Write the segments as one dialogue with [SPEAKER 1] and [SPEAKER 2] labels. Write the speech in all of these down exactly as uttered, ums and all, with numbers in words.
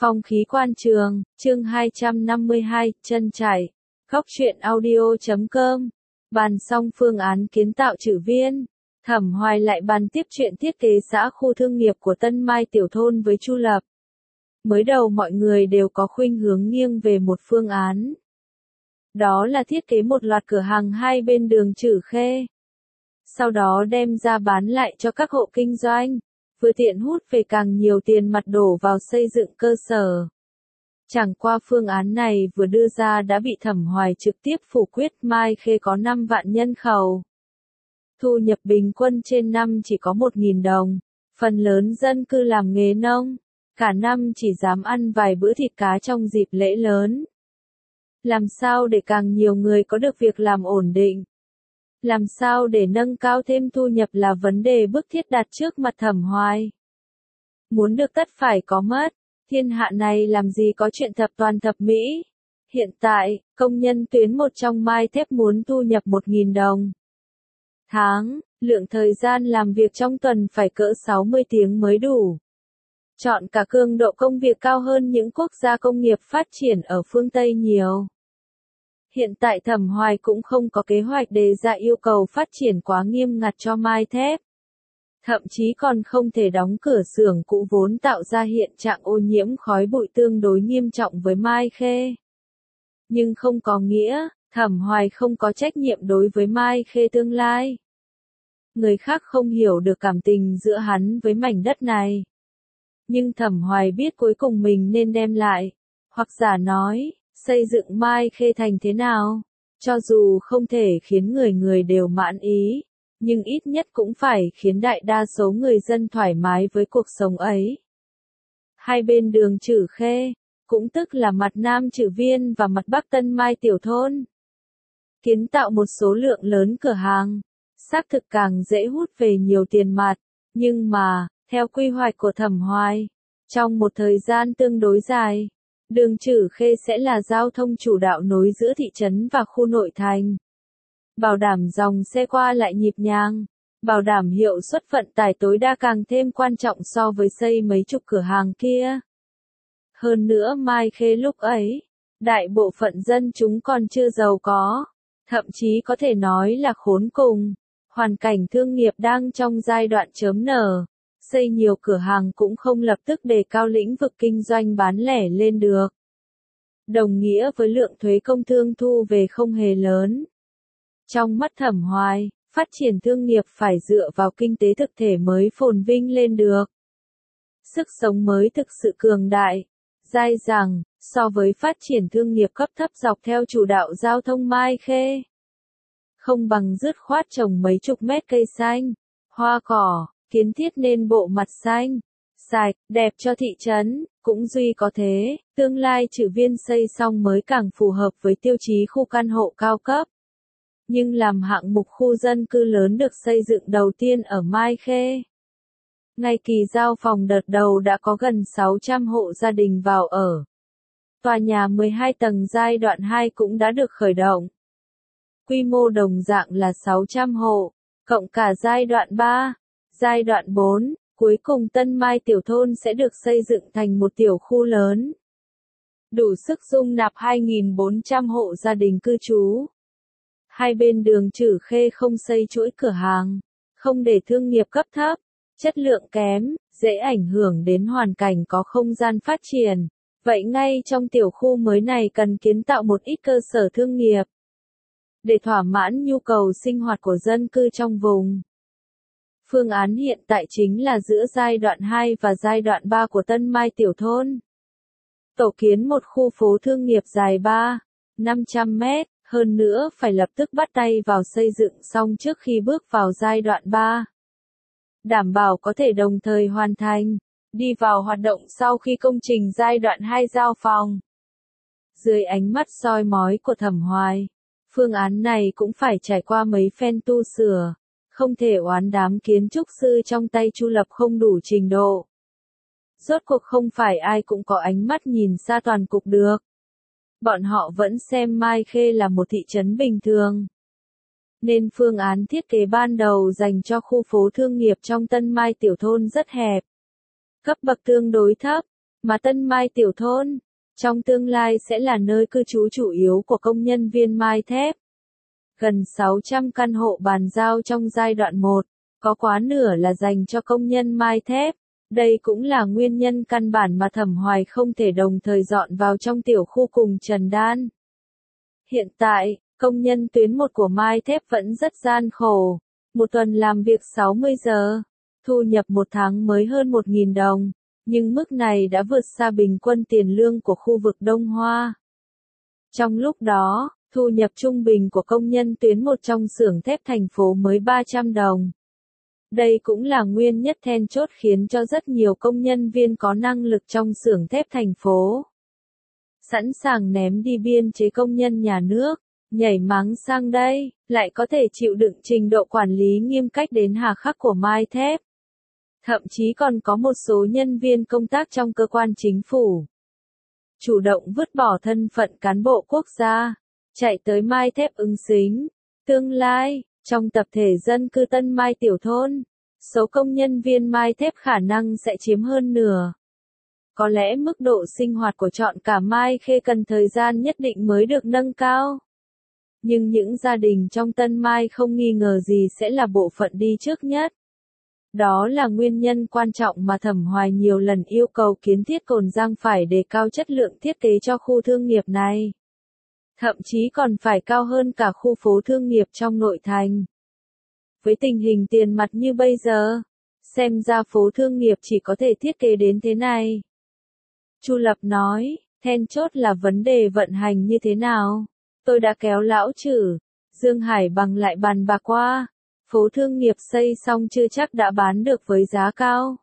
[SPEAKER 1] Phong khí quan trường, chương hai trăm năm mươi hai, chân chảy. Góc truyện audio chấm com. Bàn xong phương án kiến tạo chữ viên. Thẩm Hoài lại bàn tiếp chuyện thiết kế xã khu thương nghiệp của Tân Mai Tiểu Thôn với Chu Lập. Mới đầu mọi người đều có khuynh hướng nghiêng về một phương án. Đó là thiết kế một loạt cửa hàng hai bên đường Chử Khê. Sau đó đem ra bán lại cho các hộ kinh doanh, vừa tiện hút về càng nhiều tiền mặt đổ vào xây dựng cơ sở. Chẳng qua phương án này vừa đưa ra đã bị Thẩm Hoài trực tiếp phủ quyết. Mai Khê có năm vạn nhân khẩu. Thu nhập bình quân trên năm chỉ có một nghìn đồng, phần lớn dân cư làm nghề nông, cả năm chỉ dám ăn vài bữa thịt cá trong dịp lễ lớn. Làm sao để càng nhiều người có được việc làm ổn định? Làm sao để nâng cao thêm thu nhập là vấn đề bức thiết đặt trước mặt Thẩm Hoài. Muốn được tất phải có mất, thiên hạ này làm gì có chuyện thập toàn thập mỹ. Hiện tại, công nhân tuyến một trong Mai Thép muốn thu nhập một nghìn đồng tháng, lượng thời gian làm việc trong tuần phải cỡ sáu mươi tiếng mới đủ. Chọn cả cường độ công việc cao hơn những quốc gia công nghiệp phát triển ở phương Tây nhiều. Hiện tại Thẩm Hoài cũng không có kế hoạch đề ra yêu cầu phát triển quá nghiêm ngặt cho Mai Thép. Thậm chí còn không thể đóng cửa xưởng cũ vốn tạo ra hiện trạng ô nhiễm khói bụi tương đối nghiêm trọng với Mai Khê. Nhưng không có nghĩa, Thẩm Hoài không có trách nhiệm đối với Mai Khê tương lai. Người khác không hiểu được cảm tình giữa hắn với mảnh đất này. Nhưng Thẩm Hoài biết cuối cùng mình nên đem lại, hoặc giả nói, xây dựng Mai Khê thành thế nào, cho dù không thể khiến người người đều mãn ý, nhưng ít nhất cũng phải khiến đại đa số người dân thoải mái với cuộc sống ấy. Hai bên đường Chử Khê, cũng tức là mặt Nam Chử Viên và mặt Bắc Tân Mai Tiểu Thôn, kiến tạo một số lượng lớn cửa hàng, xác thực càng dễ hút về nhiều tiền mặt, nhưng mà, theo quy hoạch của Thẩm Hoài, trong một thời gian tương đối dài, đường Chử Khê sẽ là giao thông chủ đạo nối giữa thị trấn và khu nội thành. Bảo đảm dòng xe qua lại nhịp nhàng, bảo đảm hiệu suất vận tải tối đa càng thêm quan trọng so với xây mấy chục cửa hàng kia. Hơn nữa Mai Khê lúc ấy, đại bộ phận dân chúng còn chưa giàu có, thậm chí có thể nói là khốn cùng, hoàn cảnh thương nghiệp đang trong giai đoạn chớm nở. Xây nhiều cửa hàng cũng không lập tức đề cao lĩnh vực kinh doanh bán lẻ lên được. Đồng nghĩa với lượng thuế công thương thu về không hề lớn. Trong mắt Thẩm Hoài, phát triển thương nghiệp phải dựa vào kinh tế thực thể mới phồn vinh lên được. Sức sống mới thực sự cường đại, dai dẳng, so với phát triển thương nghiệp cấp thấp dọc theo chủ đạo giao thông Mai Khê. Không bằng dứt khoát trồng mấy chục mét cây xanh, hoa cỏ, kiến thiết nên bộ mặt xanh, sạch, đẹp cho thị trấn, cũng duy có thế, tương lai Chử Viên xây xong mới càng phù hợp với tiêu chí khu căn hộ cao cấp. Nhưng làm hạng mục khu dân cư lớn được xây dựng đầu tiên ở Mai Khê. Ngay kỳ giao phòng đợt đầu đã có gần sáu trăm hộ gia đình vào ở. Tòa nhà mười hai tầng giai đoạn hai cũng đã được khởi động. Quy mô đồng dạng là sáu trăm hộ, cộng cả giai đoạn ba. Giai đoạn bốn, cuối cùng Tân Mai Tiểu Thôn sẽ được xây dựng thành một tiểu khu lớn. Đủ sức dung nạp hai nghìn bốn trăm hộ gia đình cư trú. Hai bên đường Chử Khê không xây chuỗi cửa hàng, không để thương nghiệp cấp thấp, chất lượng kém, dễ ảnh hưởng đến hoàn cảnh có không gian phát triển. Vậy ngay trong tiểu khu mới này cần kiến tạo một ít cơ sở thương nghiệp, để thỏa mãn nhu cầu sinh hoạt của dân cư trong vùng. Phương án hiện tại chính là giữa giai đoạn hai và giai đoạn ba của Tân Mai Tiểu Thôn. Tổ kiến một khu phố thương nghiệp dài ba, năm trăm mét, hơn nữa phải lập tức bắt tay vào xây dựng xong trước khi bước vào giai đoạn ba. Đảm bảo có thể đồng thời hoàn thành, đi vào hoạt động sau khi công trình giai đoạn hai giao phòng. Dưới ánh mắt soi mói của Thẩm Hoài, phương án này cũng phải trải qua mấy phen tu sửa. Không thể oán đám kiến trúc sư trong tay Chu Lập không đủ trình độ. Rốt cuộc không phải ai cũng có ánh mắt nhìn xa toàn cục được. Bọn họ vẫn xem Mai Khê là một thị trấn bình thường. Nên phương án thiết kế ban đầu dành cho khu phố thương nghiệp trong Tân Mai Tiểu Thôn rất hẹp. Cấp bậc tương đối thấp, mà Tân Mai Tiểu Thôn, trong tương lai sẽ là nơi cư trú chủ yếu của công nhân viên Mai Thép. Gần sáu trăm căn hộ bàn giao trong giai đoạn một, có quá nửa là dành cho công nhân Mai Thép. Đây cũng là nguyên nhân căn bản mà Thẩm Hoài không thể đồng thời dọn vào trong tiểu khu cùng Trần Đan. Hiện tại, công nhân tuyến một của Mai Thép vẫn rất gian khổ. Một tuần làm việc sáu mươi giờ, thu nhập một tháng mới hơn một nghìn đồng, nhưng mức này đã vượt xa bình quân tiền lương của khu vực Đông Hoa. Trong lúc đó, thu nhập trung bình của công nhân tuyến một trong xưởng thép thành phố mới ba trăm đồng. Đây cũng là nguyên nhân then chốt khiến cho rất nhiều công nhân viên có năng lực trong xưởng thép thành phố sẵn sàng ném đi biên chế công nhân nhà nước, nhảy máng sang đây, lại có thể chịu đựng trình độ quản lý nghiêm cách đến hà khắc của Mai Thép. Thậm chí còn có một số nhân viên công tác trong cơ quan chính phủ chủ động vứt bỏ thân phận cán bộ quốc gia, chạy tới Mai Thép ứng xính. Tương lai, trong tập thể dân cư Tân Mai Tiểu Thôn, số công nhân viên Mai Thép khả năng sẽ chiếm hơn nửa. Có lẽ mức độ sinh hoạt của trọn cả Mai Khê cần thời gian nhất định mới được nâng cao. Nhưng những gia đình trong Tân Mai không nghi ngờ gì sẽ là bộ phận đi trước nhất. Đó là nguyên nhân quan trọng mà Thẩm Hoài nhiều lần yêu cầu Kiến Thiết Cồn Giang phải đề cao chất lượng thiết kế cho khu thương nghiệp này. Thậm chí còn phải cao hơn cả khu phố thương nghiệp trong nội thành. Với tình hình tiền mặt như bây giờ, xem ra phố thương nghiệp chỉ có thể thiết kế đến thế này. Chu Lập nói, then chốt là vấn đề vận hành như thế nào. Tôi đã kéo lão Trử, Dương Hải Bằng lại bàn bạc qua. Phố thương nghiệp xây xong chưa chắc đã bán được với giá cao.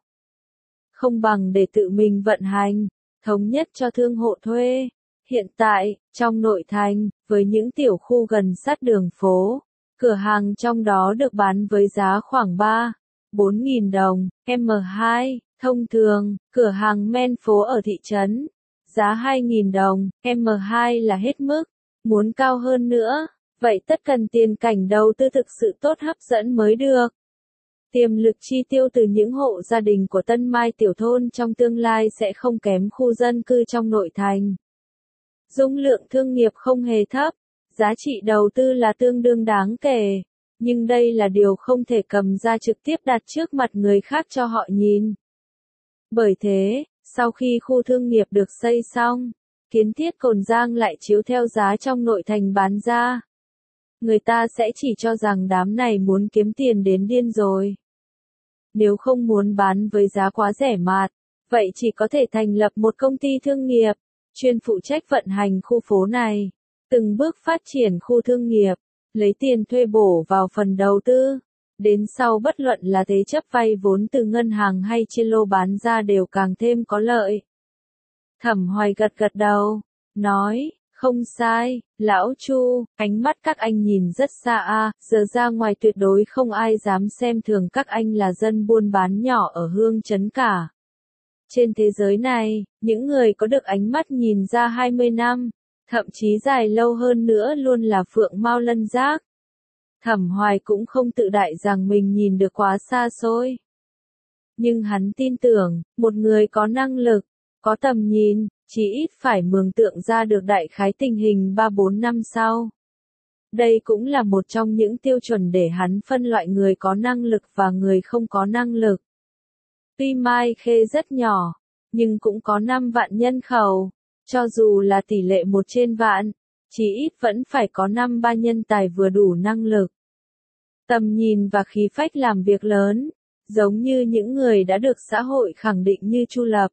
[SPEAKER 1] Không bằng để tự mình vận hành, thống nhất cho thương hộ thuê. Hiện tại, trong nội thành, với những tiểu khu gần sát đường phố, cửa hàng trong đó được bán với giá khoảng ba, bốn nghìn đồng, M hai, thông thường, cửa hàng men phố ở thị trấn, giá hai nghìn đồng, M hai là hết mức, muốn cao hơn nữa, vậy tất cần tiền cảnh đầu tư thực sự tốt hấp dẫn mới được. Tiềm lực chi tiêu từ những hộ gia đình của Tân Mai Tiểu Thôn trong tương lai sẽ không kém khu dân cư trong nội thành. Dung lượng thương nghiệp không hề thấp, giá trị đầu tư là tương đương đáng kể, nhưng đây là điều không thể cầm ra trực tiếp đặt trước mặt người khác cho họ nhìn. Bởi thế, sau khi khu thương nghiệp được xây xong, Kiến Thiết Cồn Giang lại chiếu theo giá trong nội thành bán ra. Người ta sẽ chỉ cho rằng đám này muốn kiếm tiền đến điên rồi. Nếu không muốn bán với giá quá rẻ mạt, vậy chỉ có thể thành lập một công ty thương nghiệp, chuyên phụ trách vận hành khu phố này, từng bước phát triển khu thương nghiệp, lấy tiền thuê bổ vào phần đầu tư. Đến sau bất luận là thế chấp vay vốn từ ngân hàng hay chia lô bán ra đều càng thêm có lợi. Thẩm Hoài gật gật đầu, nói, không sai, lão Chu, ánh mắt các anh nhìn rất xa a, giờ ra ngoài tuyệt đối không ai dám xem thường các anh là dân buôn bán nhỏ ở Hương Trấn cả. Trên thế giới này, những người có được ánh mắt nhìn ra hai mươi năm, thậm chí dài lâu hơn nữa luôn là Phượng Mao Lân Giác. Thẩm Hoài cũng không tự đại rằng mình nhìn được quá xa xôi. Nhưng hắn tin tưởng, một người có năng lực, có tầm nhìn, chỉ ít phải mường tượng ra được đại khái tình hình ba bốn năm sau. Đây cũng là một trong những tiêu chuẩn để hắn phân loại người có năng lực và người không có năng lực. Tuy Mai Khê rất nhỏ, nhưng cũng có năm vạn nhân khẩu, cho dù là tỷ lệ một trên vạn, chỉ ít vẫn phải có năm ba nhân tài vừa đủ năng lực. Tầm nhìn và khí phách làm việc lớn, giống như những người đã được xã hội khẳng định như Chu Lập.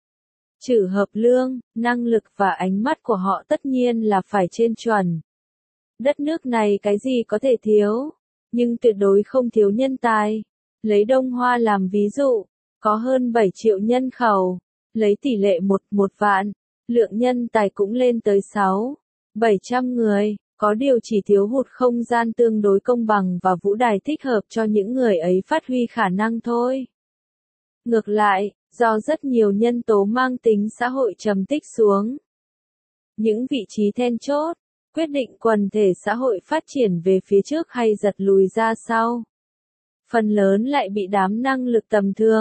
[SPEAKER 1] Trừ Hợp Lương, năng lực và ánh mắt của họ tất nhiên là phải trên chuẩn. Đất nước này cái gì có thể thiếu, nhưng tuyệt đối không thiếu nhân tài. Lấy Đông Hoa làm ví dụ, có hơn bảy triệu nhân khẩu, lấy tỷ lệ một một vạn, lượng nhân tài cũng lên tới sáu, bảy trăm người, có điều chỉ thiếu hụt không gian tương đối công bằng và vũ đài thích hợp cho những người ấy phát huy khả năng thôi. Ngược lại, do rất nhiều nhân tố mang tính xã hội trầm tích xuống, những vị trí then chốt, quyết định quần thể xã hội phát triển về phía trước hay giật lùi ra sau, phần lớn lại bị đám năng lực tầm thường,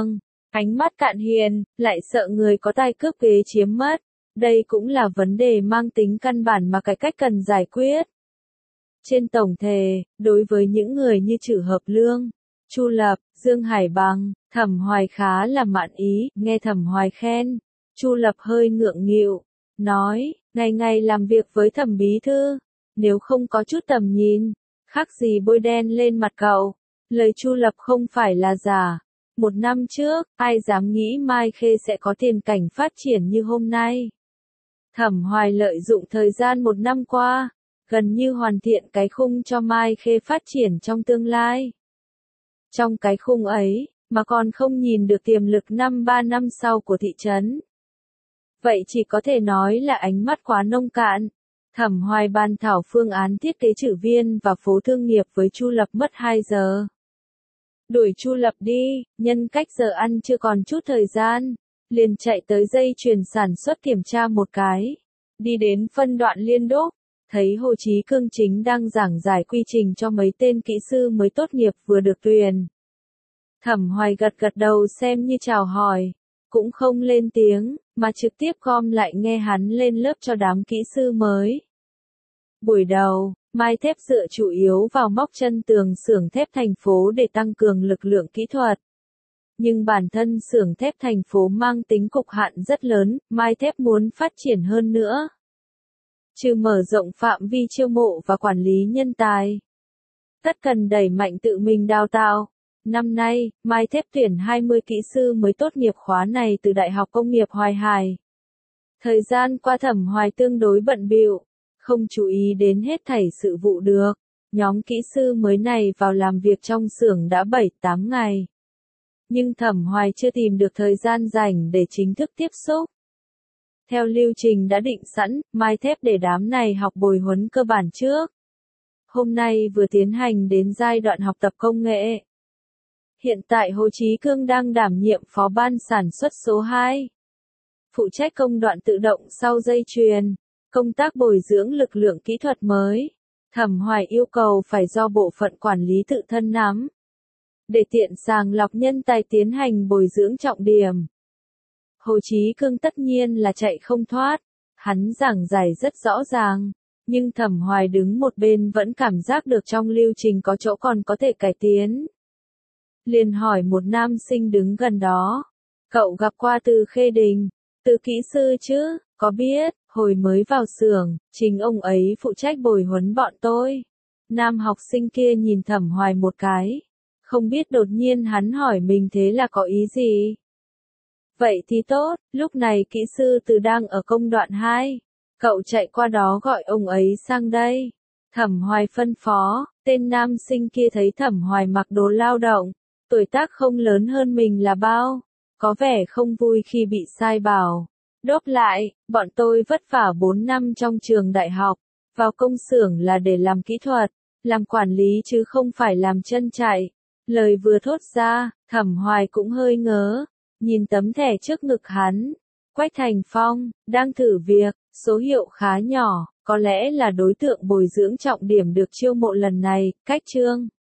[SPEAKER 1] Ánh mắt cạn hiền, lại sợ người có tài cướp kế chiếm mất. Đây cũng là vấn đề mang tính căn bản mà cải cách cần giải quyết. Trên tổng thể, đối với những người như Trử Hợp Lương, Chu Lập, Dương Hải Bằng, Thẩm Hoài khá là mãn ý, nghe Thẩm Hoài khen, Chu Lập hơi ngượng nghịu, nói, ngày ngày làm việc với Thẩm bí thư, nếu không có chút tầm nhìn, khác gì bôi đen lên mặt cậu. Lời Chu Lập không phải là giả. Một năm trước, ai dám nghĩ Mai Khê sẽ có tiền cảnh phát triển như hôm nay. Thẩm Hoài lợi dụng thời gian một năm qua, gần như hoàn thiện cái khung cho Mai Khê phát triển trong tương lai. Trong cái khung ấy, mà còn không nhìn được tiềm lực năm ba năm sau của thị trấn. Vậy chỉ có thể nói là ánh mắt quá nông cạn. Thẩm Hoài bàn thảo phương án thiết kế Trử Viên và phố thương nghiệp với Chu Lập mất hai giờ. Đuổi Chu Lập đi, nhân cách giờ ăn chưa còn chút thời gian, liền chạy tới dây chuyền sản xuất kiểm tra một cái. Đi đến phân đoạn liên đốt, thấy Hồ Chí Cương chính đang giảng giải quy trình cho mấy tên kỹ sư mới tốt nghiệp vừa được tuyển. Thẩm Hoài gật gật đầu xem như chào hỏi, cũng không lên tiếng, mà trực tiếp gom lại nghe hắn lên lớp cho đám kỹ sư mới. Buổi đầu, Mai Thép dựa chủ yếu vào móc chân tường xưởng thép thành phố để tăng cường lực lượng kỹ thuật. Nhưng bản thân xưởng thép thành phố mang tính cục hạn rất lớn, Mai Thép muốn phát triển hơn nữa. Trừ mở rộng phạm vi chiêu mộ và quản lý nhân tài, tất cần đẩy mạnh tự mình đào tạo. Năm nay, Mai Thép tuyển hai mươi kỹ sư mới tốt nghiệp khóa này từ Đại học Công nghiệp Hoài Hải. Thời gian qua Thẩm Hoài tương đối bận bịu, không chú ý đến hết thảy sự vụ được. Nhóm kỹ sư mới này vào làm việc trong xưởng đã bảy tám ngày. Nhưng Thẩm Hoài chưa tìm được thời gian rảnh để chính thức tiếp xúc. Theo lưu trình đã định sẵn, Mai Thép để đám này học bồi huấn cơ bản trước. Hôm nay vừa tiến hành đến giai đoạn học tập công nghệ. Hiện tại Hồ Chí Cương đang đảm nhiệm phó ban sản xuất số hai. Phụ trách công đoạn tự động sau dây chuyền, công tác bồi dưỡng lực lượng kỹ thuật mới. Thẩm Hoài yêu cầu phải do bộ phận quản lý tự thân nắm. Để tiện sàng lọc nhân tài tiến hành bồi dưỡng trọng điểm. Hồ Chí Cương tất nhiên là chạy không thoát. Hắn giảng giải rất rõ ràng. Nhưng Thẩm Hoài đứng một bên vẫn cảm giác được trong lưu trình có chỗ còn có thể cải tiến. Liền hỏi một nam sinh đứng gần đó. Cậu gặp qua Từ Khê Đình, Từ kỹ sư chứ, có biết, hồi mới vào xưởng, chính ông ấy phụ trách bồi huấn bọn tôi. Nam học sinh kia nhìn Thẩm Hoài một cái. Không biết đột nhiên hắn hỏi mình thế là có ý gì. Vậy thì tốt, lúc này kỹ sư Từ đang ở công đoạn hai. Cậu chạy qua đó gọi ông ấy sang đây. Thẩm Hoài phân phó, tên nam sinh kia thấy Thẩm Hoài mặc đồ lao động, tuổi tác không lớn hơn mình là bao, có vẻ không vui khi bị sai bảo. Đốt lại, bọn tôi vất vả bốn năm trong trường đại học, vào công xưởng là để làm kỹ thuật, làm quản lý chứ không phải làm chân chạy. Lời vừa thốt ra, Thẩm Hoài cũng hơi ngớ, nhìn tấm thẻ trước ngực hắn. Quách Thành Phong, đang thử việc, số hiệu khá nhỏ, có lẽ là đối tượng bồi dưỡng trọng điểm được chiêu mộ lần này, cách chương.